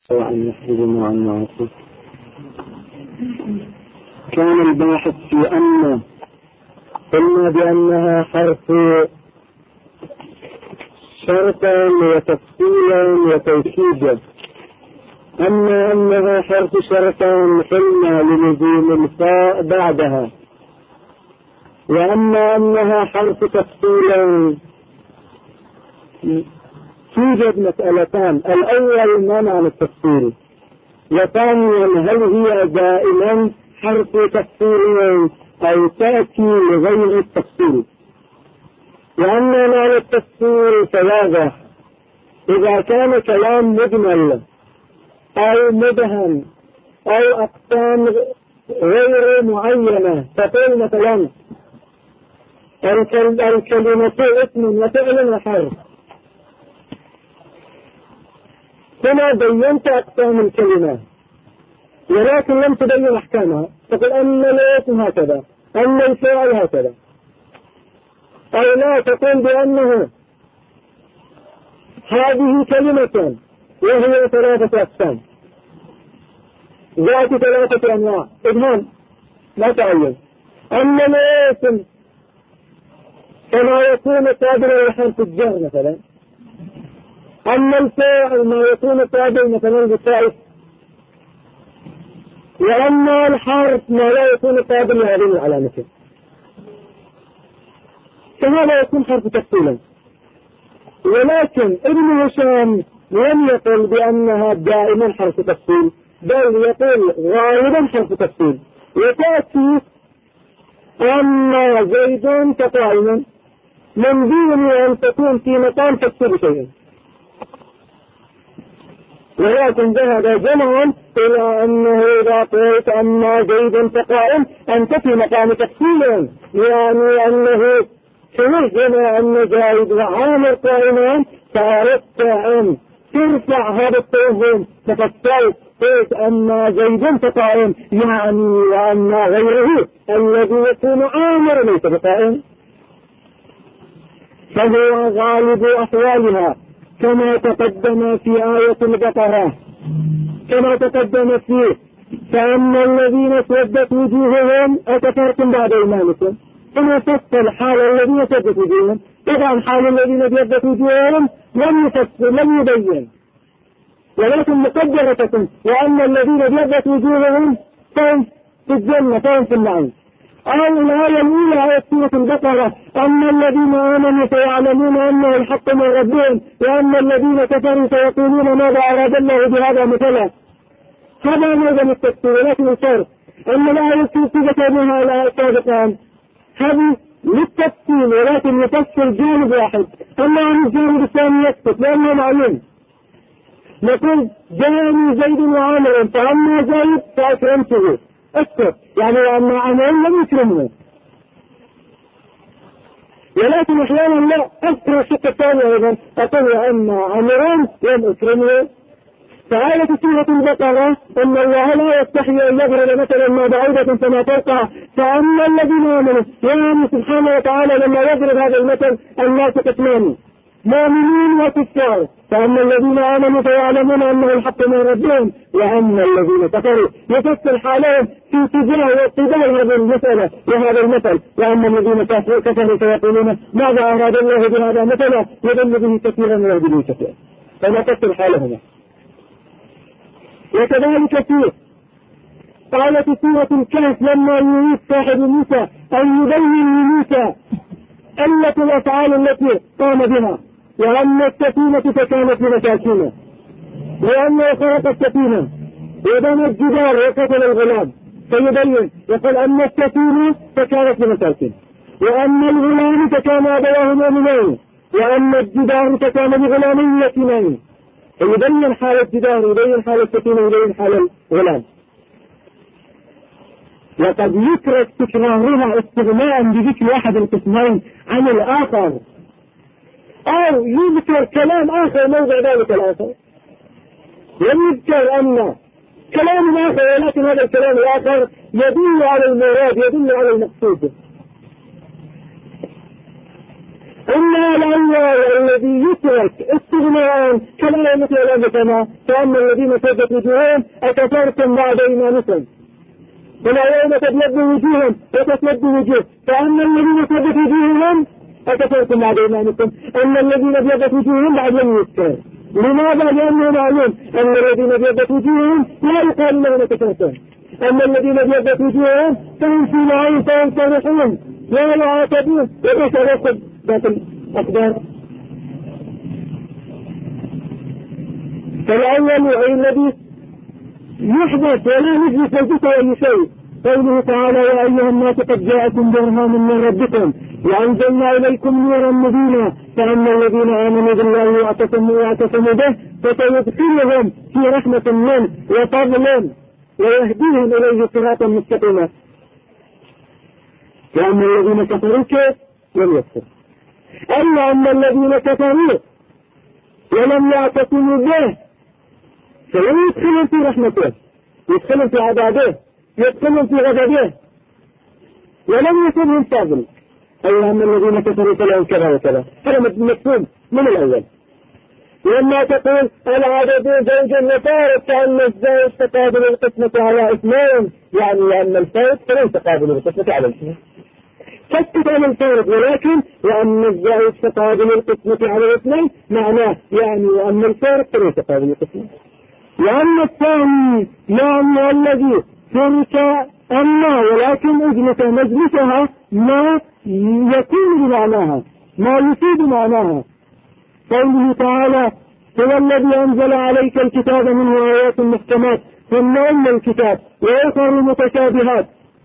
وأن يحفظنا عن معاصيه. كان الباحث في أن قلنا بأنها حرف شرطا وتفصيلا وتوكيدا، أما أنها حرف شرطا قلنا لنزول الفاء بعدها، وأما أنها حرف تفصيلا توجد مسألتان: الأول ما معنى التفصيل، وثانيا هل هي دائما حرف تفصيل أو تأتي لغير التفصيل. وأما معنى التفصيل فواضح: إذا كان كلام مجمل أو مبهم أو أقسام غير معينة، تقول مثلا الكلمة اسم وفعل وحرف، هنا بينت أقسام الكلمة ولكن لم تبين أحكامها، تقول أن الاسم هكذا، أن الفعل هكذا، أو لا تقول بأنه هذه كلمة وهي 3 أقسام ذات 3 أنواع، إبهام لا تعين. أما الاسم كما يكون قابلا لحرف الجر مثلا، أما الفاعل ما يكون قابل مثلا بالتاء، وأما الحرف ما لا يكون قابل لهذه العلامة، فهذا يكون حرف تفصيلا. ولكن ابن هشام لم يقل بأنها دائما حرف تفصيل، بل يقول غالبا حرف تفصيل، وتأتي أما زيد كقائما من دون أن تكون في مقام تفصيل شيئا. ولكن ذهب جمع إلى أنه إذا قلت أما زيد كقائم أنت في مقام تفصيل، يعني أنه تنزل أن زيد وعامر قائمان، فأردت أن ترفع هذا التوهم تفصلت قلت أما زيد كقائم، يعني وأن غيره الذي يكون عامر ليس بقائم، فهو غالب أحوالها كما تقدم في آية البقرة، كما تقدم فيه: فأما الذين اسودت وجوههم أكفرتم بعد إيمانكم. ثم فصل حال الذين اسودت وجوههم. طبعا حال الذين اسودت وجوههم لم يفصل، لم يبين، ولكن مقدرة تكون وأما الذين اسودت وجوههم فهم في الجنة، فهم في النعيم. أو الآية الأولى آية سورة البقرة: أما الذين آمنوا فيعلمون أنه الحق من ربهم وأما الذين كفروا فيقولون ماذا أراد الله بهذا مثلا. هذا معظم التفسير، ولكن الفرق أن الآية التي بها الآية السابقة هذه للتفسير ولكن يفسر جانب واحد، أما عن الجانب الثاني يسكت لأنه معلوم. نقول جاءني زيد وعامر فأما زيد فأكرمته، اسكت يعني أما عامر لم يكرمه. ولكن أحيانا لا أذكر الشق الثاني أيضا، أقول أما عامران لم أكرمه. فآية سورة البقرة أن الله لا يستحي أن يضرب مثلا ما بعوضة فما فوقها فأما الذين آمنوا، يعني سبحانه وتعالى لما يضرب هذا المثل الناس قسمان: مؤمنين وكفار. فأما الذين آمنوا فيعلمون أنه الحق من ربهم وأما الذين كفروا يفسر حالهم في اتجاه واقتضاء هذه المسألة وهذا المثل. وأما الذين كفروا فيقولون ماذا أراد الله بهذا مثلا يضل به كثيرا ويهدي به كثيرا، فنفسر حالهما. وكذلك في قالت سورة الكهف لما يريد صاحب موسى أن يبين لموسى علة الأفعال التي قام بها: وأما السفينة فكانت لمساكين، وأما خلق السفينة وبنى الجدار وقتل الغلام، فيبين يقول أما السفينة فكانت لمساكين، وأما الغلام فكان أبواه مؤمنين، وأما الجدار فكان لغلامين يتيمين. يبين حال الجدار، يبين حال السفينة، يبين حال الغلام. وقد يترك تكرارها استغناء بذكر أحد القسمين عن الآخر، أو يذكر كلام آخر موضع ذلك الآخر، ويذكر أن كلام آخر ولكن هذا الكلام الآخر يدل على المراد، يدل على المقصود. إلا الأول الذي يترك استغناء كلا مثل الأمثلة فأما الذين سدت وجوههم أكفرتم بعد إيمانكم ولا يوم تبلد وجوههم وتسود وجوه فأما الذين سدت وجوههم أكفرتم بعد إيمانكم أما الذين ابيضت وجوههم بعد لم يذكر. لماذا؟ لأنه معلوم أن الذين ابيضت وجوههم لا يقال لهم كفرتم، أما الذين ابيضت وجوههم فهم في نعيم فهم فرحون لا يعاتبون وليس لكم باطل أقدار. فالأول أي الذي يحدث ولا يجلس الجسر أي شيء قوله تعالى يا أيها الناس قد جاءكم برهان من ربكم وأنزلنا إليكم نورا مبينا فأما الذين آمنوا بالله واعتصموا به فسيدخلهم في رحمة منه وفضل ويهديهم إليه صراطا مستقيما. وأما الذين كفروا كيف لم يكفر أما أما الذين كفروا ولم يعتصموا به فلم يدخلوا في رحمته يدخلوا في عذابه يدخلوا في غضبه ولم يكن فاضل. أي أما الذين كفروا فلهم كذا وكذا هذا مفهوم من الأول. لما تقول العدد زوج وفارق كأن الزوج تقابل القسمة على اثنين يعني أن الفارق فليس تقابل القسمة على اثنين كتب عن الفارق ولكن وأن الزوج تقابل القسمة على اثنين معناه يعني وأن الفارق فليس تقابل القسمة. وأن الثاني يعني الذي ترك أما ولكن أجلس مجلسها ما يكون بمعناها ما يفيد معناها. قوله تعالى هو الذي أنزل عليك الكتاب منه آيات محكمات ثم أم الكتاب وآخر متشابهات.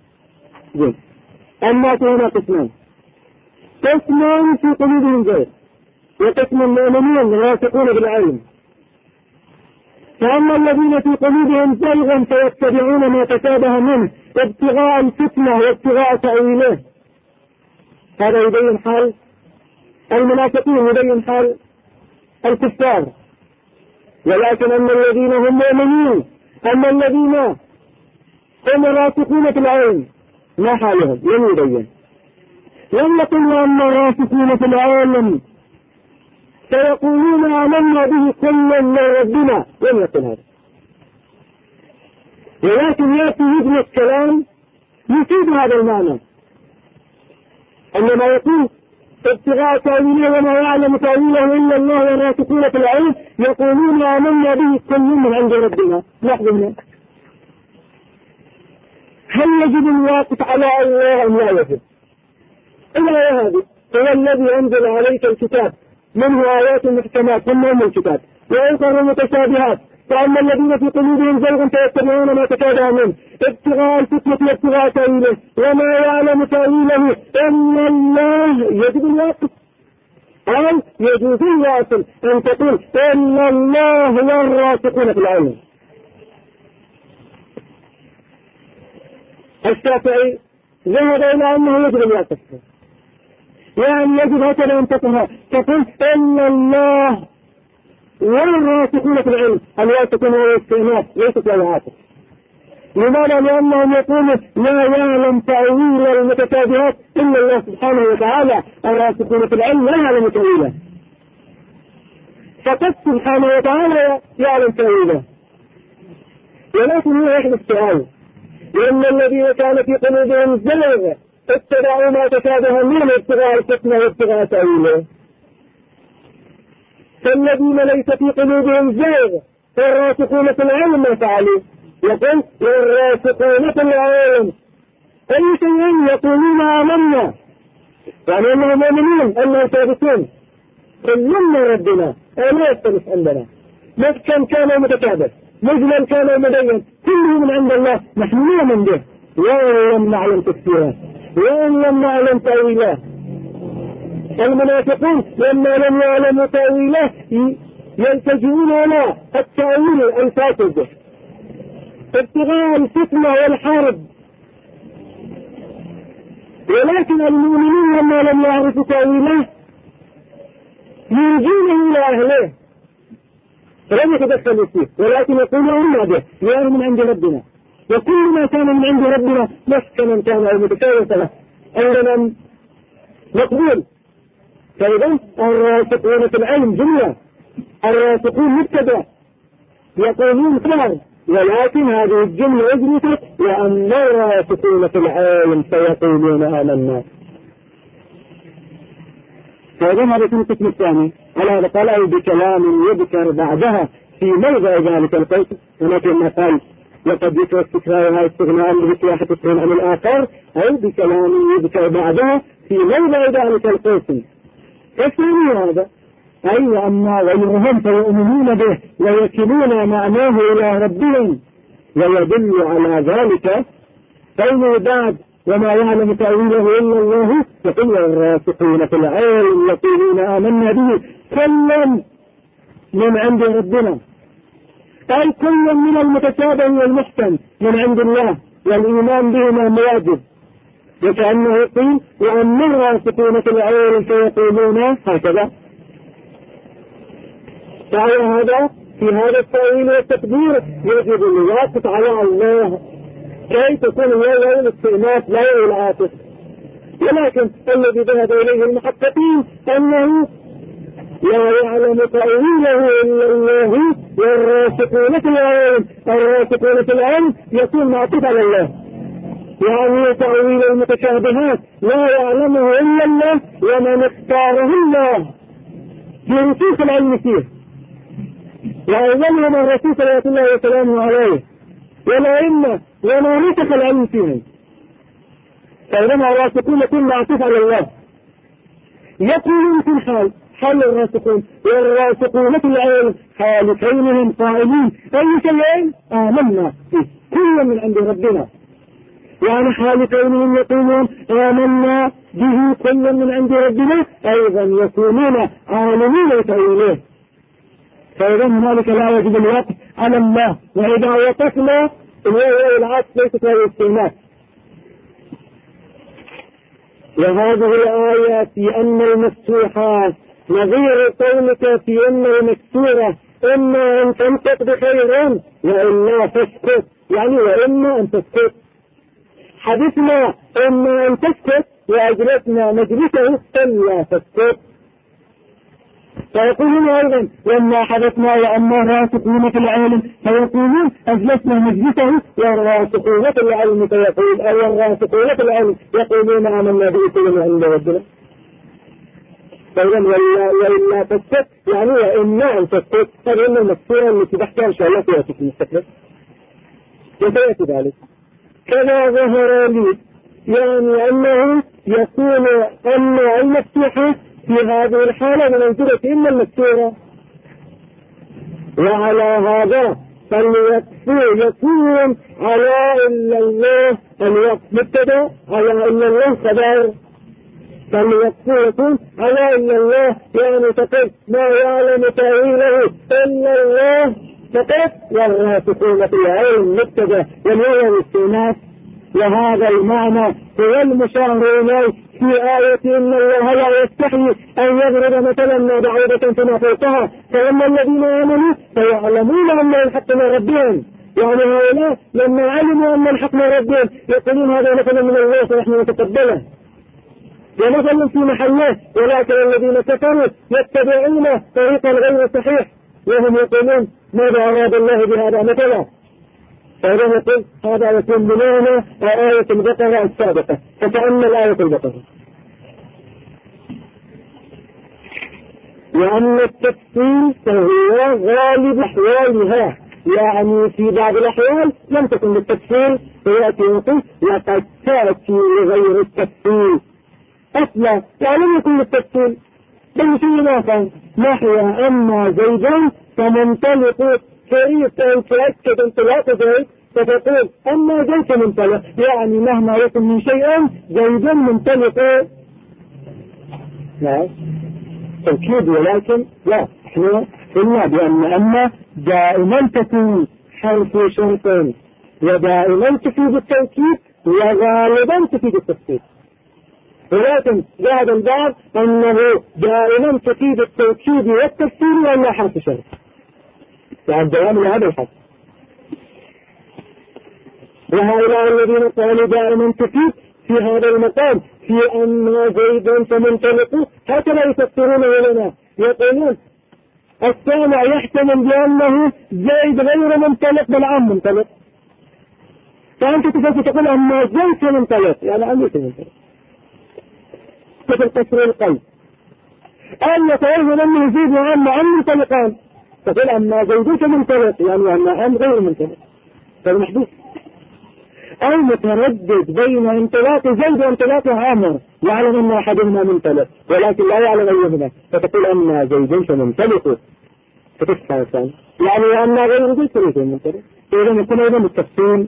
أما هنا قسمان في قلوبهم زيغ وقسم المؤمنين الواثقون بالعلم. فأما الذين في قلوبهم زيغ فيتبعون ما تشابه منه ابتغاء الفتنة وابتغاء تأويله. هذا يبين حال المنافقين يبين حال الكفار. ولكن أما الذين هم مؤمنين أما الذين هم راسخون في العلم ما حالهم لم يبين. لم يقل أما راسخون في العلم سيقولون آمنا به كل من ربنا لم يقل هذا. ولكن يأتي ابن الكلام يفيد هذا المعنى عندما يقول ابتغاء تأويله وما يعلم تأويله إلا الله والراسخون في العلم يقولون آمنا به كل من عند ربنا. لاحظوا هنا هل يجب الواقف على الله أم لا يجب؟ الآية هذه هو الذي أنزل عليك الكتاب منه آيات محكمات ثم أم الكتاب وآخر متشابهات فأما الذين في قلوبهم زيغ فيتبعون ما تشابه منه ابتغاء الفتنة وابتغاء تأويله وما يعلم تأويله إلا الله. يجب الواقف أو يجوز الواصل أن تقول إلا الله والراسخون في العلم. الشافعي ذهب إلى أنه يجب الواقف يعني يجب هكذا أن تقول إلا الله والراسخون في العلم. الواثقون هو الاستئناس ليست العاطف. لماذا؟ لأنهم يقولون لا يعلم تأويل المتشابهات إلا الله سبحانه وتعالى. الراسخون في العلم لا يعلم تأويله فقد سبحانه وتعالى يعلم تأويله. ولكن هو يحدث سؤال لأن الذين كان في قلوبهم زيغ اتبعوا ما تشابه منه ابتغاء الفتنة وابتغاء تأويله. فالذين ليس في قلوبهم زيغ فالراسخون في العلم ما فعلوا. يقول والراسخون في العلم أي شيء يقولون آمنا يعني أنهم مؤمنين أنهم ثابتون كلنا ربنا لا يختلف عندنا محكم كان متشابه مجمل كان مبين كله من عند الله نحن نؤمن به وإن لم نعلم تفسيره وإن لم نعلم تأويله. المنافقون لما لم يعلموا تأويله يلتجئون إلى التأويل الفاسد ابتغاء الفتنة والحرب. ولكن المؤمنين لما لم يعرفوا تأويله يرجونه إلى أهله فلم يتدخلوا فيه ولكن يقولون أمنا به يا من عند ربنا وكل ما كان من عند ربنا محكما كان أو متكاوسا عندنا مقبول فإذا الراسخون في العلم جملة، الراسخون مبتدأ يقولون خبر، ولكن هذه الجملة أثبتت وأن الراسخون في العلم سيقولون آمنا. فإذا هذا في القسم الثاني على هذا قال أو بكلام يذكر بعدها في موضع ذلك القسم. هناك مثال وقد يذكر استكرارها استغناء بذكر واحد السنة عن الآخر، أو بكلام يذكر بعدها في موضع ذلك القسم. فالثاني هذا أي أما غيرهم فيؤمنون به ويكلون معناه إلى ربهم، ويدل على ذلك قوله بعد وما يعلم تأويله إلا الله، يقول الراسخون في العلم يقولون آمنا به كل من عند ربنا، أي كل من المتشابه والمحكم من عند الله، والإيمان بهما واجب. وكأنه يقول وأما الراسخون في العلم فيقولون هكذا. فعلى هذا في هذا التأويل والتقدير يجب الواقف على الله كي تكون هي الاستئناف لا العاطف. ولكن الذي ذهب إليه المحققين أنه لا يعلم تأويله إلا الله، والراسخون في العلم، الراسخون في العلم يكون معطوف على الله، يعني تأويل المتشابهات لا يعلمه إلا الله ومن اختاره الله برسوخ العلم فيه، وأولهم الرسول صلى الله عليه وسلم عليه، والأئمة وما نسخ العلم فيهم. فإنما الراسخون يكون معطوف على الله. يقولون في الحال حال الراسخون والراسخون في العلم حال كونهم قائلين أي شيء آمنا به كل من عند ربنا، يعني حال كونهم يقولون آمنا به كل من عند ربنا أيضا يكونون عالمين بتأويله. فإذا هنالك لا يجب الوقف على الله، وإذا وقفنا العطف ليست هذه الاستئناف. وهذه الآية في أن المفتوحات نظير قولك في أن المكسورة إما أن تنطق بخير وإلا تسكت، يعني وإما أن تسكت. حدثنا إما أن تسكت وأجلسنا مجلسه إلا تسكت. فيقولون أيضا لما حدثنا وأما الراسخون في العلم فيقولون أجلسنا مجلسه، والراسخون في العلم فيقول أو الراسخون في العلم يقولون آمنا به كل عند ربنا. فإذا وإلا تسكت يعني وإما أن تسكت. هذه المكسورة التي تحكي إن شاء الله فيها في المستقبل وسيأتي ذلك. كما ظهر لي يعني أنه يكون أن المفتوحة في هذه الحالة بمنزلة إما المكسورة، وعلى هذا يكون على إلا الله الوقت مبتدأ، على إلا الله خبر، يكون على إلا الله يعني تقول ما يعلم تأويله إلا الله فقط، والراسخون في العلم مبتدأ والوضع الاستئناف. وهذا المعنى هو المشار إليه في آية إن الله لا يستحي أن يضرب مثلا ما بعوضة فما فوقها، فأما الذين آمنوا فيعلمون أن الحق من ربهم، يعني هؤلاء لما علموا أن الحق من ربهم يقولون هذا مثلا من الله فنحن نتقبله ومثلا في محله. ولكن الذين كفروا يتبعون طريقا غير صحيح وهم يقولون ماذا أراد الله بهذا مثلا. فهذا يقول هذا يكون بمعنى آية البقرة السابقة، فتأمل آية البقرة. وأن التفصيل فهو غالب أحوالها، يعني في بعض الأحوال لم تكن بالتفصيل فيأتي وقل لقد تأتي لغير التفصيل أصلا، يعني لم يكن بالتفصيل بل شيء آخر نحو أما زيدا فمنطلق كيف أن تأكد انطلاق زيد فتقول أما زيد منطلق، يعني مهما يكن من شيء زيد منطلق. لا تأكيد، ولكن لا احنا قلنا بأن أما دائما تكون حرف شرط ودائما تفيد التأكيد وغالبا تفيد التفصيل، ولكن ذهب البعض أنه دائما تفيد التأكيد والتفصيل وأنها حرف شرط، يعني دوام لهذا الحرف. وهؤلاء الذين قالوا دائما تفيد في هذا المقام في أن زيد سمنطلق، هكذا يفسرونه لنا، يقولون السامع يحتمل بأنه زيد غير منطلق بل عم منطلق، فأنت تقول أن زيد سمنطلق يعني عم سمنطلق مثل قصر القلب، أن يتوهم أنه زيد وعم منطلقان، تقول أن زيد سمنطلق يعني أن عم غير منطلق، هذا محدود. أو متردد بين انطلاق زيد وانطلاق عامر، يعلم أن أحدهما منطلق ولكن لا يعلم أيهما، فتقول أن زيد سمنطلق فتفهم ثاني يعني أن غير زيد سمنطلق، إذا يكون أيضا متفسين.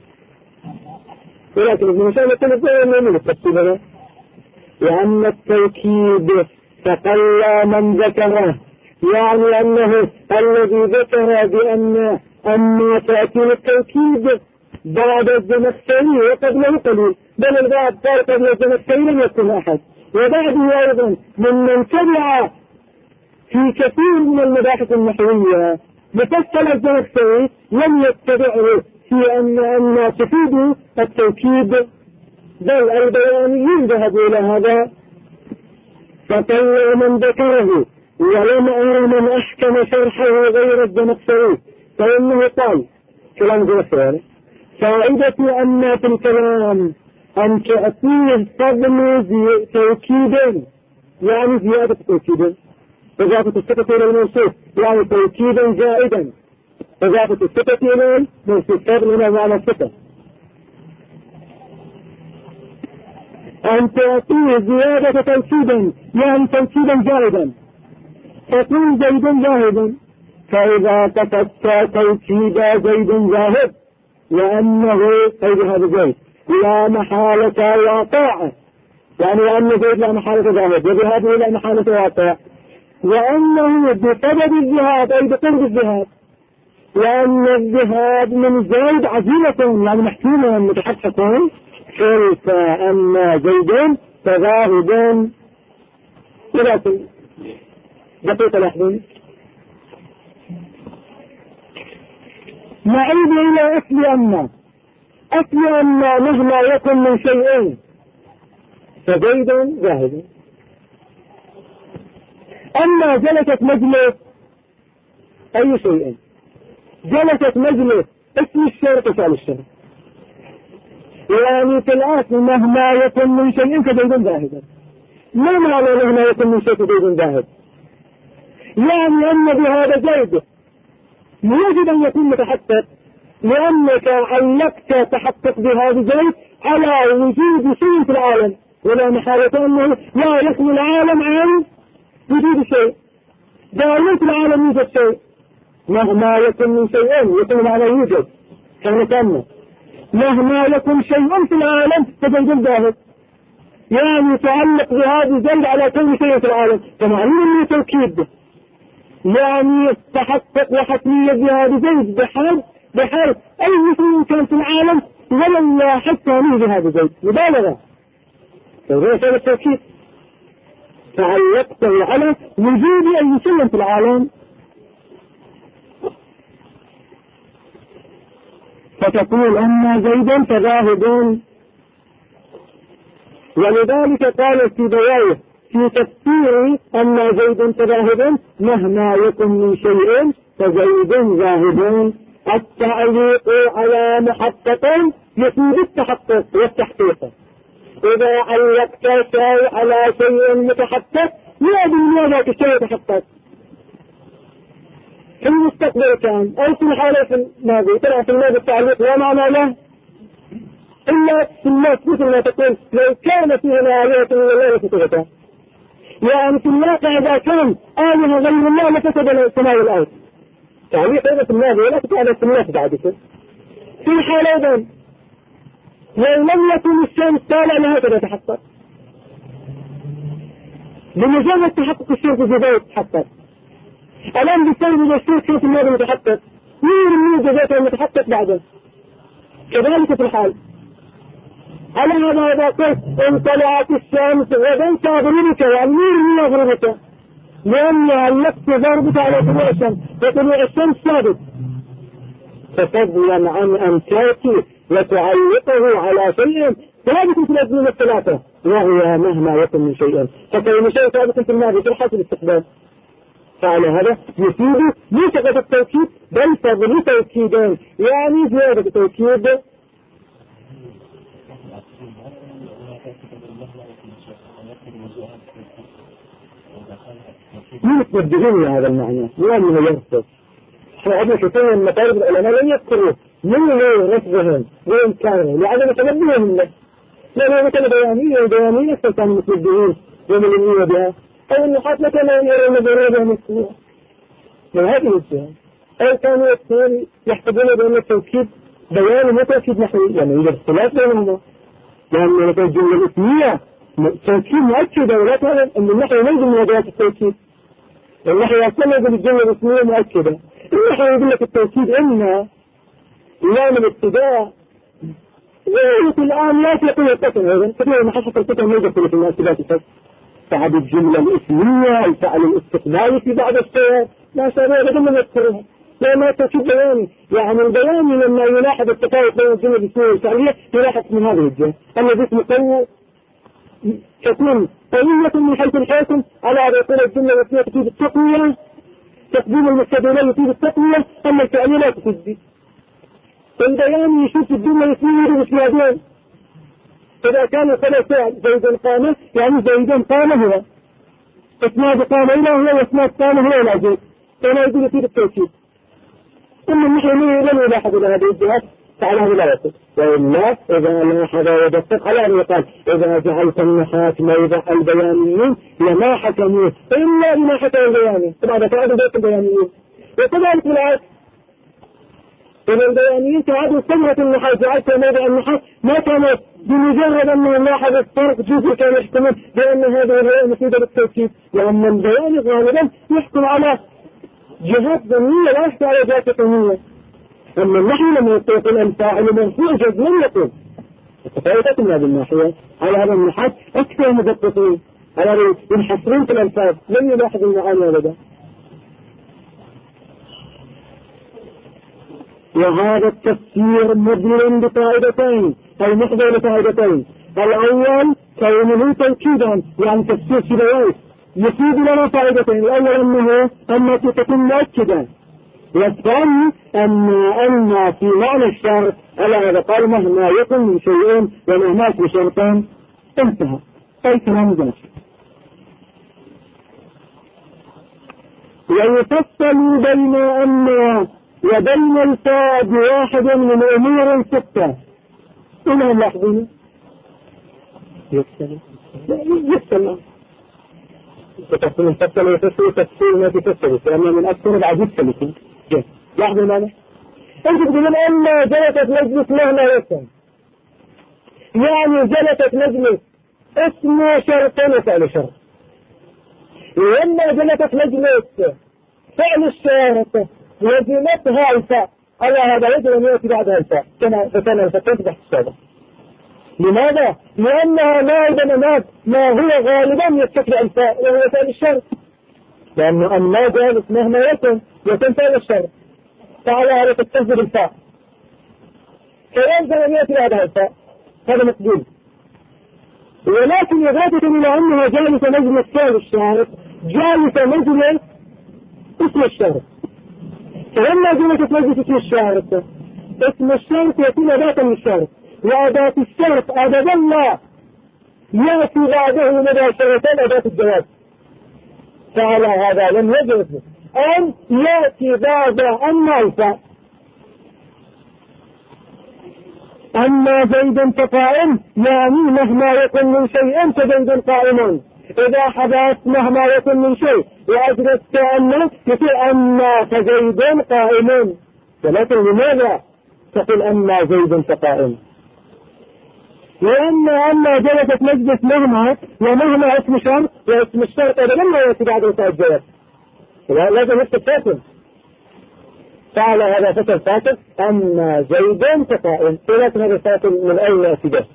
ولكن ابن مشاهد يقول من التفسير هذا لأن التوكيد تقلى من ذكره، يعني أنه الذي ذكر بأن أما تأكيد التوكيد بعد الزمخشري وقبله قليل، بل البعض قال قبل الزمخشري لم يكن أحد، وبعده أيضا ممن تبع في كثير من المباحث النحوية مفصل الزمخشري لم يتبعه في أن تفيد التوكيد، بل البيانيين ذهبوا إلى هذا. فقال من ذكره ولم أرى من أحكم شرحه غير الزمخشري، فإنه قال كلام جوفر فائدة أن في الكلام أن تأتيه فضل توكيد يعني زيادة توكيد، إضافة الصفة إلى الموصوف يعني توكيدا زائدا، إضافة الصفة إلى الموصوف فضل هنا معنى الصفة، أن تأتيه زيادة توكيدا يعني توكيدا زائدا، تكون زيد زاهدا، فإذا تفتى توكيد زيد زاهد لأنه قيد هذا زيد لا محالة واقع، يعني لأن زيد لا محالة زاهد وبهذه لا محالة واقع، وأنه بسبب الذهاب أي بقرب الذهاب، لأن الذهاب من زيد عزيمة يعني محكومة متحققون، كيف أن زيدين تذاهبون إلى كل دقيقة لحظة. نعيد إلى أصل أن مهما يكن من شيئين فزيد ذاهب. أما جلست مجلس أي شيء، جلست مجلس اسم الشرط وفعل الشرط، يعني في الأصل مهما يكن من شيء فزيد ذاهب. ما معنى مهما يكن من شيء فزيد ذاهب؟ يعني أن بهذا زيد يجب أن يكون متحقق، لأنك علقت تحقق بهذا زيد على وجود شيء في العالم، ولا محالة أنه لا يخلو العالم عن وجود شيء، دائما في العالم يوجد شيء، مهما يكن من شيئين يكون معنى يوجد كان كامل، مهما يكن شيء في العالم فزيد ذاهب، يعني تعلق بهذا زيد على كل شيء في العالم، فمعنى أنه توكيد يعني تحقق وحتمية بهذا زيد بحال أي شيء كان في العالم ولم حتى نيه بهذا زيد مبالغة، فهذا سبب التوكيد، تعلقته على وجود أي شيء في العالم، فتقول أن زيدا تذاهبون. ولذلك قال السيبويه في تفسير أن زيد تذاهب مهما يكن من شيء فزيد ذاهبون، التعليق على محقق يفيد التحقق والتحقيق، إذا علقت شيء على شيء متحقق لا يدري ذاك الشيء يتحقق في المستقبل كان أو في الحالة في الماضي، طلع في الماضي التعليق لا معنى له إلا في الناس مثل ما تقول لو كان فيه آلهة من الله لفسدتا، يعني في الواقع إذا كان آلهة غير الله لفسد السماء والأرض، تعليق هذا في الماضي ولا تتعلق في الناس بعد كده. في الحالة أيضا لو لم يكن الشمس طالع لهكذا تحقق، بمجرد تحقق الشمس في ذلك تحقق، الآن بسبب الشمس في الماضي متحقق، مين جزاته المتحقق بعده، كذلك في الحال. على هذا إذا قلت إن طلعت الشمس غدا تغربك، يعني مين يغربك؟ لأن علقت ضربك على طلوع الشمس، وطلوع الشمس ثابت، ففضلا عن أن تأتي وتعلقه على شيء ثابت في الأزمنة الثلاثة، وهي مهما يكن من شيء، فكون شيء ثابت في الماضي في حالة الاستقبال. فعلى هذا يفيد ليس فقط التوكيد بل فضل توكيدين، يعني زيادة توكيد يتبدلون هذا المعنى لأنه يرفض. فعندنا كثير من مطالب العلماء لم يذكروا من رفضهم وإنكارهم لعدم تنبههم له، لأنه مثل بيانية فكانوا متنبهين وملمين بها، أو النحاة كما يرون بها مسؤولة من هذه الجهة، أو كانوا يحسبون بأن التوكيد بيان وتوكيد نحوي، يعني يوجد اختلاف بينهما، لأن الجملة الاسمية توكيد مؤكدة ولا تعلم أن النحو ما يجب من أدوات التوكيد. النحو أصلا يقول الجملة الاسمية مؤكدة، النحو يقول لك التوكيد إما لام الابتداء وفي الآن لا تقول القسم أيضا، كثير من حسب القسم يوجد في المؤكدات الفصل بعد الجملة الاسمية الفعل الاستقبالي في بعض الصور لا شيء أبدا من يذكرها، لأنها توكيد بياني، يعني البياني لما يلاحظ التفاوت بين الجملة الاسمية والفعلية يلاحظ من هذه الجهة أن الاسم قوي تكون قوية من حيث الحاكم على أن يكون الجملة الاسمية تفيد التقوية، تقديم المستدلين يفيد التقوية، أما الفعلية لا تفيد. البيان يشوف الجملة الاسمية بإسنادين، إذا كان ثلاث فعل زيد قام يعني زيد قام هو، اسناد قام إلى هو واسناد قام هو إلى زيد، فلا يقول يفيد التوكيد. ثم النحو لم يلاحظ إلى هذه الجهات فعلى هذه لا يصل، وإلا إذا لاحظ ودقق على أن يقال إذا جعلت النحاة موضع البيانيين لما حكموه إلا بما حكم البياني، طبعا فعل بيت البيانيين، وكذلك بالعكس إن البيانيين تعادوا ثمرة النحاة جعلت موضع النحاة ما كانت بمجرد أنه لاحظ الفرق جزء كان يحتمل بأن هذه الهيئة مفيدة بالتوكيد، لأن البيان غالبا يحكم على جهات ظنية لا يحكم على جهات يقينية، أما النحو لما يقول الفاعل مرفوع جزما يقول التفاوتات من هذه الناحية على هذا النحاة أكثر مدققين على ينحصرون في الألفاظ لم يلاحظوا المعاني أبدا. وهذا التفسير مبني بقاعدتين أي محضر لقاعدتين، الأول كونه توكيدا يعني تفسير سبوات يفيد لنا قاعدتين، الأول أنه تكون مؤكدا، والثاني أن في معنى الشرط على هذا قال مهما يكن من شيء ومهما في شرطان انتهى أي كلام ذلك. ويفصل بين أن وبين الفاء بواحد من أمور ستة، إنهم لاحظين يفصل تفصل الفصل ويفصل تفصيل ما تفصل لأنه من أكثر العجيب سلسل لاحظوا ماذا؟ أنت تقولون أما جلست مجلس مهما يكن، يعني جلست مجلس اسم شرط وفعل شرط، وأما جلست مجلس فعل الشرط لزمتها الفاء على هذا يجب أن يأتي بعدها الفاء كما فتنا الفتاة تحت السابق. لماذا؟ لأنها ما هو غالبا يستطيع الفاء وهو فعل الشرط، لأنه أما جالس مهما يكن فعل الشرط فعلى هذا تستنزل الفاء فيلزم أن يأتي بعدها الفاء، هذا مقبول. ولكن إضافة إلى أنها جالس مجلس فعل الشرط جالس مجلس اسم الشرط، فلما جلست مجلس اسم الشرط اسم الشرط يكون أداة من الشرط، وأداة الشرط أبدا لا يأتي بعده مباشرة أداة الجواب، فعلى هذا لم يجوز أن يأتي بعد أما الفاء. أما زيد فقائم يعني مهما يكن من شيء فزيد قائم، إذا حدث مهما يكن من شيء وأجلست أنه يقول أما فزيد قائم، ولكن لماذا تقول أما زيد فقائم؟ لأن أما جلست مجلس مهما ومهما اسم شرط واسم الشرط أبدا لا يأتي بعد الفاء الجواب، لازم يستفاكم، فعلى هذا فتر فاتر أما زيد فقائم، ولكن هذا الفاتر من أين يأتي به؟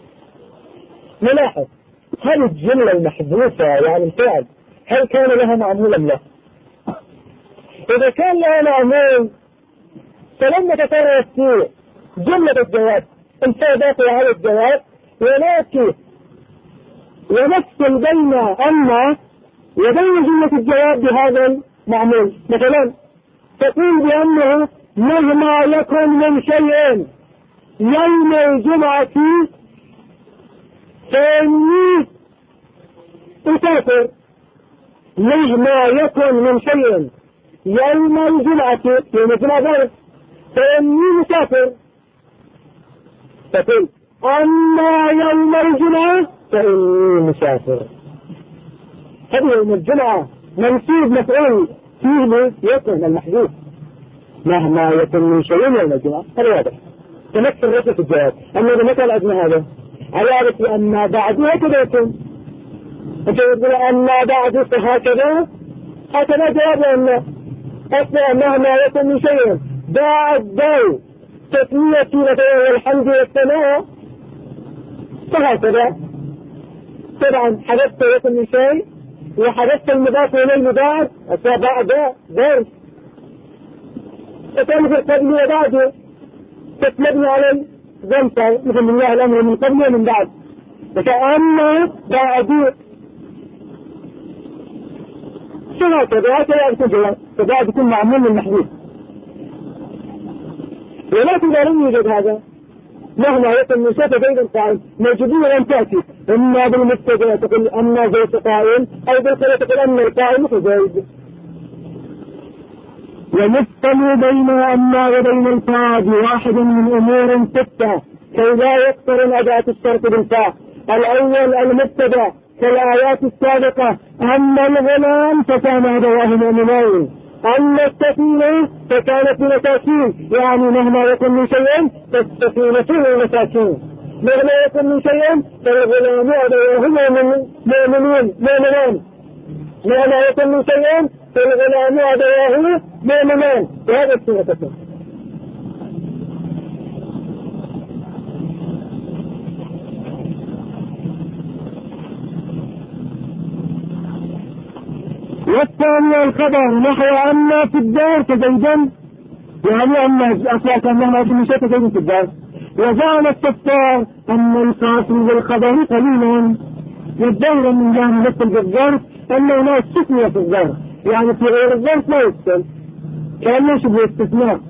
نلاحظ هل الجملة المحذوفة يعني الفعل هل كان لها معمول أم لا؟ إذا كان لها معمول فلما تترى جملة الجواب الفاء داخل على الجواب، ولكن ونفصل بين أما وبين جملة الجواب بهذا المعمول. مثلا تقول بأنه مهما يكن من شيء يوم الجمعة فإني أسافر. مهما يكن من شيء يوم الجمعة يوم الجمعة ذلك فإني مسافر. تقول أما يوم الجمعة فإني مسافر. هذا يوم الجمعة منسوب مفعول فيه يكن المحذوف مهما يكن من شيء يوم الجمعة. هذا واضح تمثل رسالة الجواب. أما إذا مثل أدنى هذا على أما بعد هكذا يكون يقول أما بعد فهكذا هكذا جواب أن أصلا مهما يكن من شيء بعد دو تسمية مثلا الحمد والثناء فهكذا. طبعا حدثت يكن من شيء وحدثت المضاف إلى المضاف بعد درس فتعمل قبل وبعده تتمبني على الزمسة مثل من الله الأمر من قبل ومن بعد. فأما بعد فهكذا هكذا يكون جواب. فبعد يكون معمول من محدود. ولكن لا يوجد هذا مهما يكن من شيء بين القائل موجودين لم تأتي إما بالمبتدأ تقول أما زيد قائل أو بالخبر تقول أما القائل مثل زيد. ويفصل بين أما وبين الفاء بواحد من أمور ستة كي لا يقترن أداة الشرط بالفاء. الأول المبتدأ كالآيات السابقة. أما الغلام فكان أبواه مؤمنين. أما السفينة فكانت مساكين يعني مهما يكن من شيء فالسفينة فيه مساكين. مهما يكن من شيء فالغلام أبواه مؤمنين. مهما يكن من شيء فالغلام أبواه مؤمنان. وهذا السنة تكون. والثاني الخبر نحو أما في الدار كزيدا يعني أما أصلاك أنه يكون شيء كزيدا في الدار. وجعل التفسير أن الخاص بالخبر قليلا والدور من جانب مثل بالظرف أنه لا استثناء في الظرف يعني في غير الظرف لا يستثنى كأنه شبه استثناء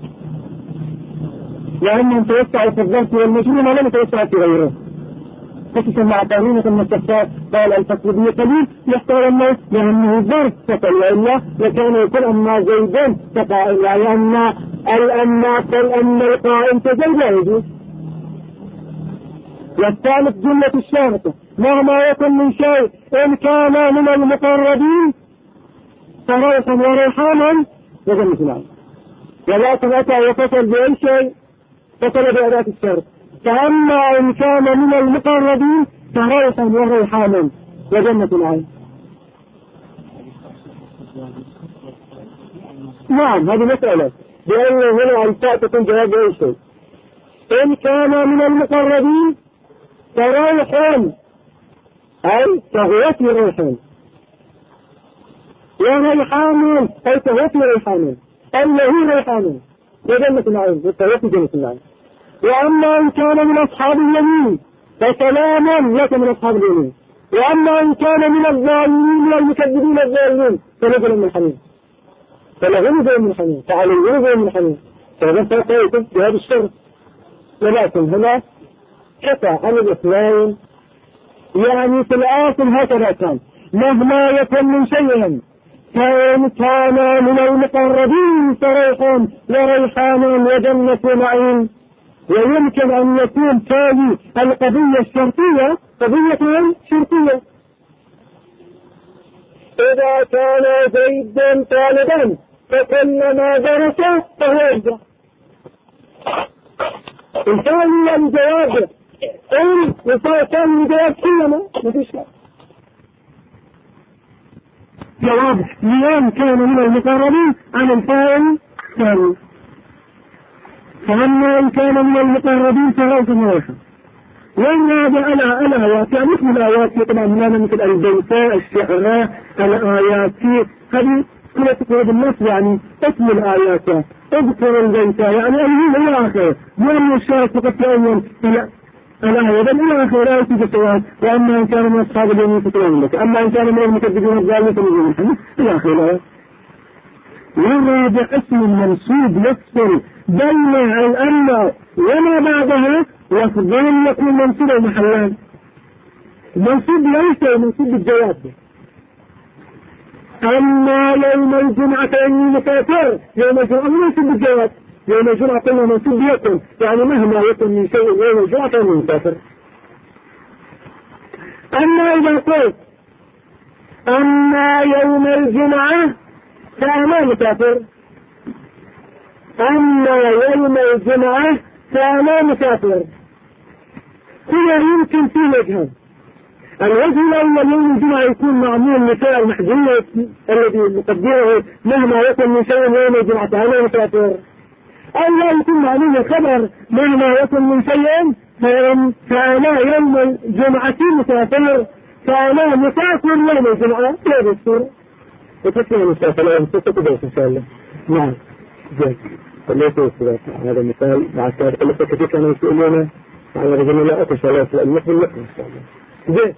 لأنهم توسعوا في الظرف والمجنون ولم يتوسعوا في غيره. خصوصا مع قانونة المستفسار قال الفصل به قليل يحتوى الناس لأنه ظرف فقل وإلا لكان يكون أما زيدان فقائل لأن الأما فالأما القائم فزيد لا يجوز. والثالث جملة الشارطة مهما يكن من شيء إن كان من المقربين فروحا وريحانا وجنة العين. ولكن أتى وفصل بأي شيء فصل بأداة الشرط. فأما إن كان من المقربين فروحا وريحانا وجنة العين. نعم هذه مسألة بأنه هنا الفاء تكون جواب أي شيء. إن كان من المقربين فروحا أي تهوتي ريحان وريحان أي تهوتي ريحان أنه ريحان وجنة العين وتهوتي جنة العين. وأما إن كان من أصحاب اليمين فسلام لك من أصحاب اليمين. وأما إن كان من الظالمين والمكذبين الظالمين فنزل من حميم فلهم نزل من حميم فعليه نزل من حميم. فهذا فرق في هذا الشرط. ولكن هنا كفى عن الاثنين يعني في الآخر هكذا كان مهما يكن من شيء فإن كان من المقربين فريح وريحان وجنة نعيم. ويمكن أن يكون تالي القضية الشرطية قضية شرطية. إذا كان زيد طالبا فكلما درس فهو يرجع. الثاني الجواب إن وكان الجواب كلما ما فيش جواب لأن كان من المقربين عن الفاعل ثاني. فأما إن كان من المقربين فهو واحد. وإن هذا الآيات يعني مثل الآيات طبعا هنا مثل البيتاء الشعراء الآيات هذه كلها تقول الناس يعني اسم الآيات اذكر البيتاء يعني أيه إلى آخره. وأن الشارع فقط في أول الآية بل إلى آخر الآية في السؤال وأما إن كان من أصحاب اليمين فتنين لك أما إن كان من المكذبين الضالين فنزول محمد إلى آخر الآية. والرابع اسم منسوب يفصل بين الأمر وما بعدها وفضل يكون منسوب المحلان. منسوب ليس منسوب بالجواب. أما يوم الجمعة فإني مسافر يوم الجمعة منسوب بالجواب. يوم الجمعة قلنا منسوب يكن يعني مهما يكن من شيء يوم الجمعة فإني مسافر. أما إذا قلت أما يوم الجمعة فأنا مسافر أما يوم الجمعة فأنا مسافر هنا يمكن في وجهين. الوجه الأول يوم الجمعة يكون معمول مثال محذوف الذي يقدره مهما يكن من شيء يوم الجمعة فأنا مسافر أو لا يكون معمول الخبر مهما يكن من شيء فأنا يوم الجمعة مسافر فأنا مسافر يوم الجمعة لا بالسور وتكلم مسافر لا تتبعش إن شاء الله. نعم جيد فليس هذا المثال بعد ذلك لسه كثير كانوا يسألون على رجل لا أكش ولا يسأل مثل لكم إن شاء الله. زين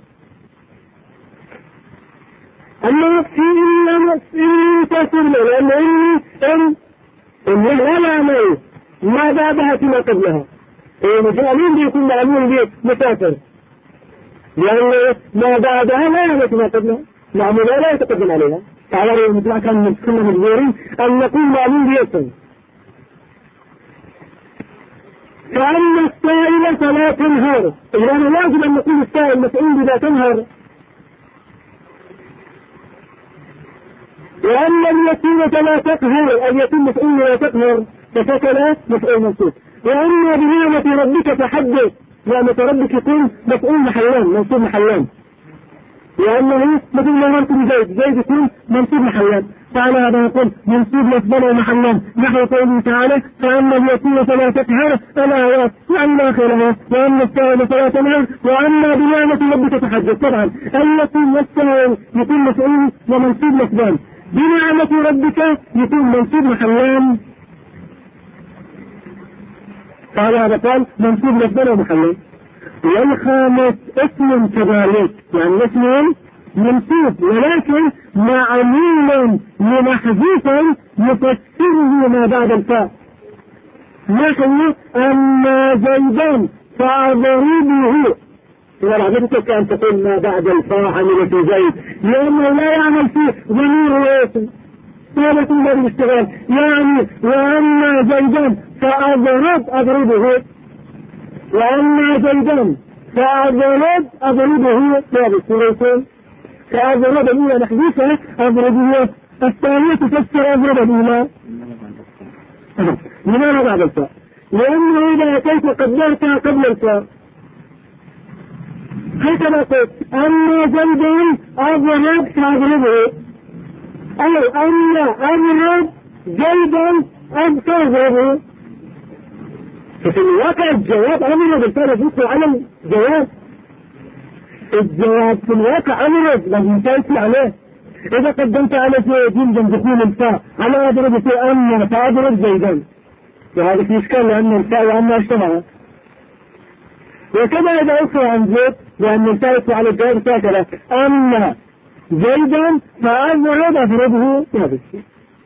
أما في إن تأثير له لأنه إن لا يعمل ما بعدها فيما قبلها مجالين بيكون معلوم بيت مسافر لأن ما بعدها لا يعمل فيما قبلها معمولها لا يتقدم عليها. تعالى مثل كان كنا مجبورين أن نكون معلوم بيتهم. فأما السائل فلا تنهر إذا أنا لازم أن نقول السائل مسؤول بلا تنهر. وأما اليتيم فلا تقهر اليتيم مسؤول لا تقهر فسكن مسؤول منصوب. وأما بنعمة ربك فحدث نعمة ربك يكون مسؤول محلان منصوب محلان لأنه مثل ما مرت زيد يكون منصوب محلان. فعلى هذا يقول منصوب لفظنا محلان نحو قوله تعالى فأما اليتيم فلا تقهر الآيات وأما آخرها وأما السائل فلا تنهر وأما بنعمة ربك فحدث. طبعا اليتيم والسائل يكون مسؤول ومنصوب لفظان بنعمة ربك يكون منصوب محلان. قال هذا قال منصوب لفظنا ومحلان. والخامس اسم كذلك يعني اسم منصوب ولكن معمول لمحذوف يفسره ما بعد الفاء نحو أما زيدا فأضربه. إذا رغبتك أن تقول ما بعد الفاء عمل في زيد لأنه لا يعمل فيه ضمير واسم قالت الله بالاشتغال يعني وأما زيدا فأضربه وأما زيدا فأضربه ثابت سورتين فأضرب الأولى محدوثة أضربه الثانية تفسر أضرب الأولى لماذا بعد الفاء؟ لأنه إذا أتيت قدرتها قبل الفاء هكذا قلت أما زيدا أضرب فأضربه أو أما أضرب زيدا أضربه. ففي الواقع الجواب أمر بالفعل يفوت على الجواب. الجواب في الواقع أمر لازم تأتي عليه. إذا قدمت على جيم جنب دخول الفاء على أضرب في أما فأضرب زيدا وهذا في إشكال لأن الفاء وأما اجتمعا. وكذا إذا أخرى عن زيد لأن الفاء على الجواب ساكنة أما زيدا فأضربه هذا الشيء.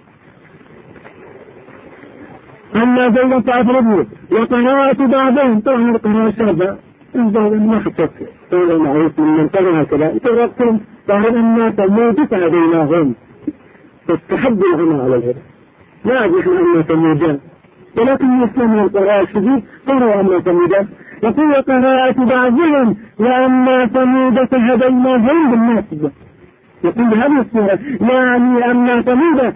أما زيدا فأضربه. وقراءة بعضهم طبعا القراءة الشابة بعضهم ما حطت طول معروف من منتظر هكذا ترقم ظهر أما ثمود فهديناهم فاستحب العمى على الهدى لا أجل أما ثمودان ولكن يسلم من القراءة الشديد قروا أما ثمودان. يقول قراءة بعضهم وأما ثمود فهديناهم بالناس يقول بهذه الصورة يعني أما ثمود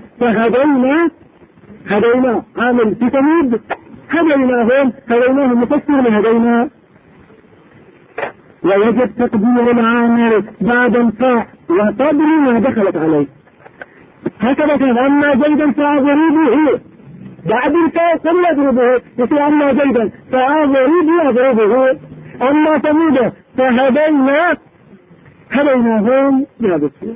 هدينا عامل في ثمود هديناهم مفسر لهدينا. ويجب تقدير العامل بعد الفاء وقبل ما دخلت عليه هكذا كان أما زيدا فأضربه بعد الفاء قبل أضربه يقول أما زيدا فأضربه. أما ثمود هديناهم بهذا الشيء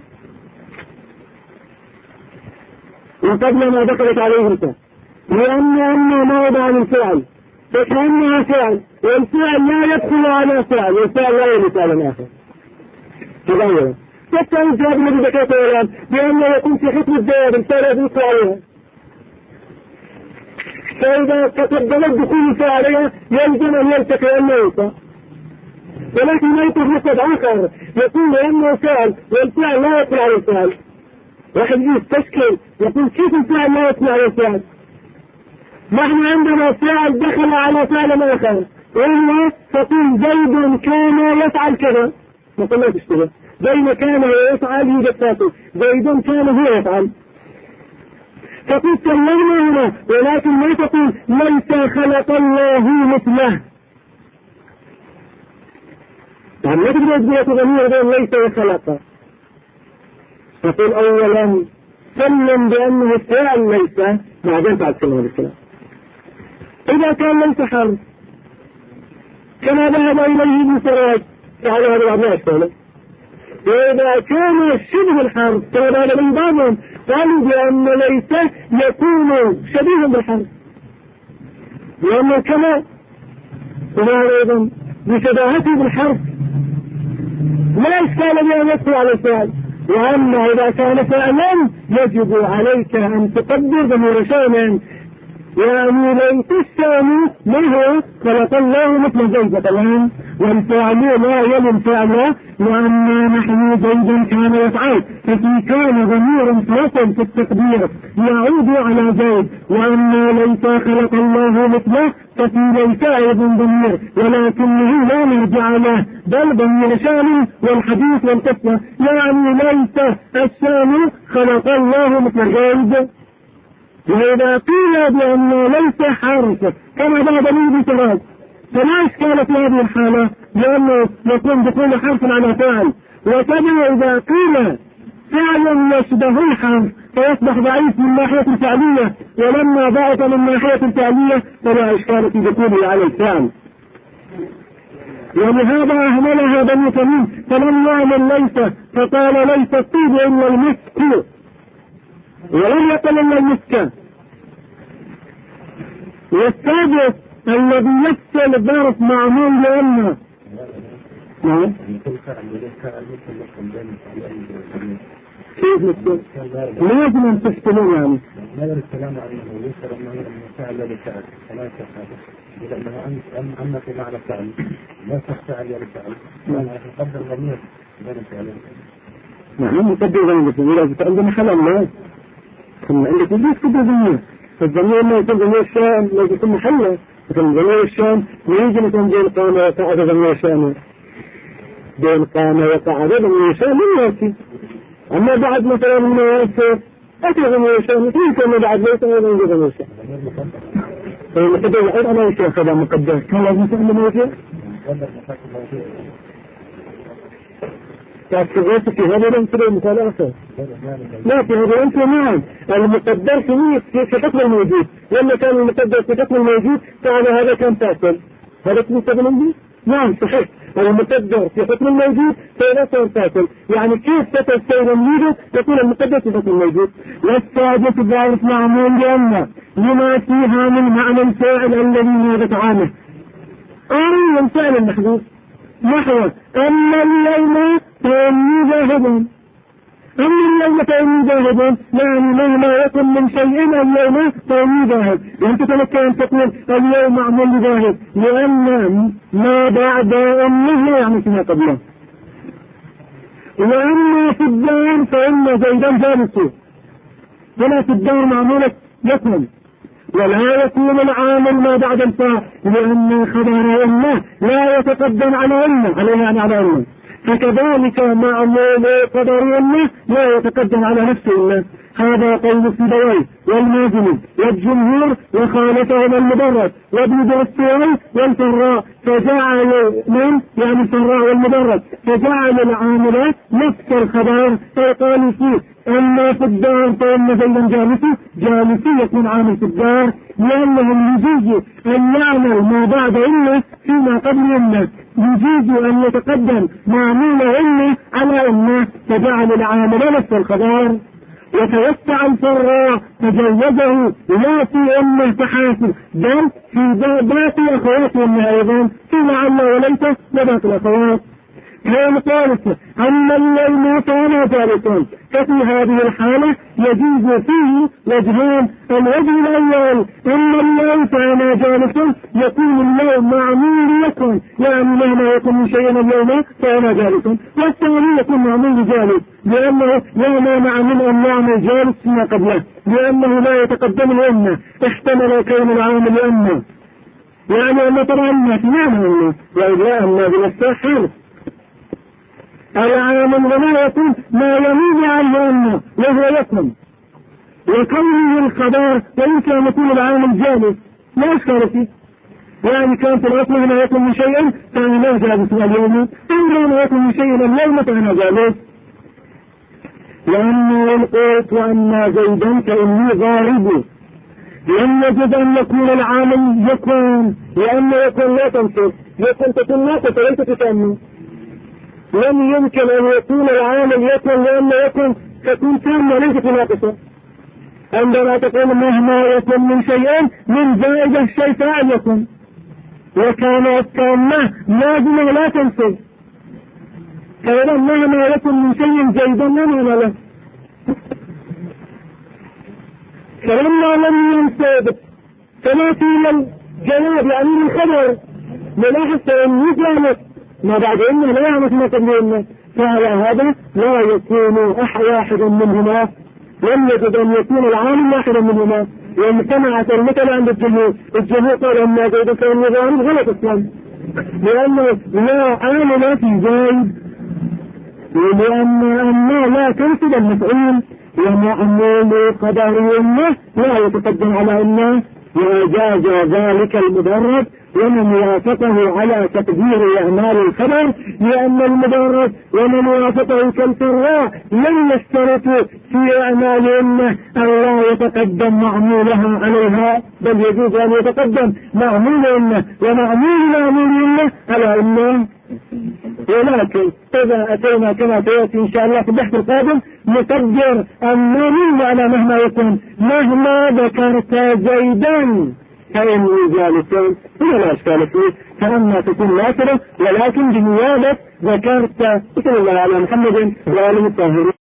وقبل ما دخلت عليه الفاء. لأن أما موضع الفعل فكأنها فعل، والفعل لا يدخل على فعل، والفعل لا يدخل على آخر تغير. حتى الجواب الذي ذكرته الآن بأنه يكون في حكم الجواب الفعل يدخل عليها، فإذا تقدم الدخول الفعل عليها يلزم أن يلتقي الموت، ولكن لا يتحدث آخر يقول لأنه فعل والفعل لا يدخل على الفعل. واحد يستشكل يقول كيف الفعل لا يدخل على الفعل؟ نحن عندنا فعل دخل على فعل آخر، وهو تقول زيد كان يفعل كذا، نقول لا تشتغل بين كان ويفعل يوجد فاصل، زيد كان هو يفعل، تقول كلمنا هنا، ولكن لا تقول ليس خلق الله مثله. يعني لا تقول أجبية ضمير ليس خلق، تقول أولا سلم بأنه فعل ليس، بعدين تعد كلمة بالكلام. إذا كان ليس حرف كما ذهب إليه ابن سراج فعلى هذا بعض لا يشتغل. وإذا كان شبه الحرف كما ذهب إليه بعضهم قالوا بأن ليس يكون شبيها بالحرف، لأنه كما وهذا أيضا بشباهته بالحرف لا إشكال بأن يدخل على الفعل. وأما إذا كان فعلا يجب عليك أن تقدر ضمير شأن، يعني ليس الشأن ما هو خلق الله مثل زيد طبعا، والفعل لا يلم فعله، وأما نحن زيد كان يفعل، ففي كان ضمير فاصل في التقدير يعود على زيد، وأما ليس خلق الله مثله ففي ليس أيضا ضمير، ولكنه لا نرجع له بل ضمير شأن والحديث والقصة، يعني ليس الشأن خلق الله مثل زيد. وإذا قيل بأنه ليس حرف كما ذهب لي بسراد فلا إشكال في هذه الحالة، لأنه يكون دخول حرف على فعل. وكذا إذا قيل فعل يشبه الحرف فيصبح ضعيف من ناحية الفعلية، ولما ضعف من ناحية الفعلية فلا إشكال في دخوله على الفعل. ولهذا أهملها بني تميم فلم يعمل ليس، فقال ليس الطيب إلا المسك، ولم يقل إلا المسك. والسادس الذي يفصل الظرف معمول لأنه كيف نفصل؟ لازم أن تفصلون يعني ماذا الكلام عنه يسر أنه فعل لفعل فلا تفعل، لأنه أما في معنى فعل لا تفعل لفعل، يعني يقدر ضمير بين فعلين. نعم يقدر ضمير، إذا عندنا حل الله ثم عندك ليش تقدر ضمير، فالضمير ما يكون ضمير الشام لا يكون محله، مثل ضمير الشام يجي مثلا بين قامة وقعد ضمير الشام، بين قامة وقعد ضمير الشام من يأتي. أما بعد مثلا من يأتي أتى ضمير الشام يمكن بعد ليس أيضا يجي ضمير الشام. فالمقدر أنا يا شيخ هذا مقدر كان لازم تعلم موجه تأكدت في هذا الانتظار مثال آخر. لا في هذا الانتظار المقدر في حكم الموجود، لما كان المقدر في حكم الموجود فعلى هذا كان فاصل، هذا كان فاصل. نعم صحيح، المقدر في حكم الموجود فإذا كان فاصل، يعني كيف تتسير الموجود يكون المقدر في حكم الموجود. والسادس ضعف معمول لأن لما فيها من معنى الفاعل الذي نابت عنه أي الفعل المحدود، نحو أما اليوم فإني ذاهب، أما اليوم فإني ذاهب، يعني مهما يكن من شيء اليوم فإني ذاهب، وأنت تلك أن تقول اليوم معمول لذاهب، لأن ما بعد أمه يعني فيما قبله. وأما في الدار فإن زيدا جالس، هنا في الدار معمولة يكون، ولا يكون العامل ما بعد الفاء، لأن خبر أمه لا يتقدم على أمه، عليها على أمه، فكذلك معمول قدر أمه لا يتقدم على نفسه أمه. هذا قول السبوي والمازني والجمهور، وخالفهم المدرس وابن السوري والفراء، فجعل من يعني الفراء والمدرس فجعل العاملات نفس الخبر، فقالوا فيه أما في الدار فإن زيدا جالسي يكون عامل في الدار، لأنهم يجوز أن يعمل ما بعد إنه فيما قبل إنه، يجوز أن يتقدم معمول إنه على إنه، فجعل العامل نفس الخبر. وتوسع الفراء تجوزه لا في أمه تحاسب بل في باقي أخواتهم أيضا في لعل وليس وباقي الأخوات. كان ثالثا أما الليل كان ثالثا، ففي هذه الحالة يجوز فيه وجهان. الوجه الأول أن الليل كان جالسا يكون الليل معمول يكون، يعني مهما يكون من شيء اليوم كان جالسا، والثاني يكون معمول جالس لأنه لا مانع من أن نعمل جالس فيما قبله لأنه لا يتقدم الأمة، احتمل كون العامل أمة يعني أن ترى أمة معنى أمة وإلا أمة بنفسها حالة. العامل وما يكون ما يميز عنه أمه وهو يكون، وكونه الخبر وإن كان يكون العامل جالس لا أشكال فيه، يعني كان في الأصل هنا يكون من شيئا فأنا جالس اليوم، أو لا يكون من شيئا اليوم فأنا جالس. لأنه القوت وأما زيدا فإني ضارب، لم يجد أن يكون العامل يكون، لأنه يكون لا تنصر، يكون تكون ناقصة ليس تتأمن. لم يمكن أن يكون العامل يكون لأنه يكون تكون تامة ليست ناقصة. عندما تقول مهما يكون من شيئين من زائد الشيء فاعل يكون، وكان التامة لازمة لا تنصب، فإذا مهما يكون من شيء زيدا لا معنى له. فلما لم ينصب فما في الجواب يعني من خبر نلاحظ أن يجعل ما بعد إنه لا يعمل ما قبل، فعلى هذا لا يكون واحد منهما، لم يجد أن يكون العالم واحدا منهما، وامتنعت المثل عند الجمهور قال أن زيد كان نظام غلط أصلا، لأنه لا عامل في زيد، لأن لا تنسب المفعول، ومعمول قدر أنه لا يتقدم على أنه، وجاز ذلك المدرج ومن وافقه على تقدير أعمال الخبر، لأن المدرج ومن وافقه كالفراء لم يشترطوا في أعمالهم أن لا يتقدم معمولها عليها، بل يجوز أن يتقدم معمولهم ومعمولهم على أنه. ولكن إذا أتينا كما سيأتي إن شاء الله في البحث القادم نقدر أن من معنى مهما يكون، مهما ذكرت زيدا فإن جالسون ولا أشكال فيه، فأما تكون ناصرة ولكن بنيابة ذكرت. صلى الله على محمد وآله الطاهرين.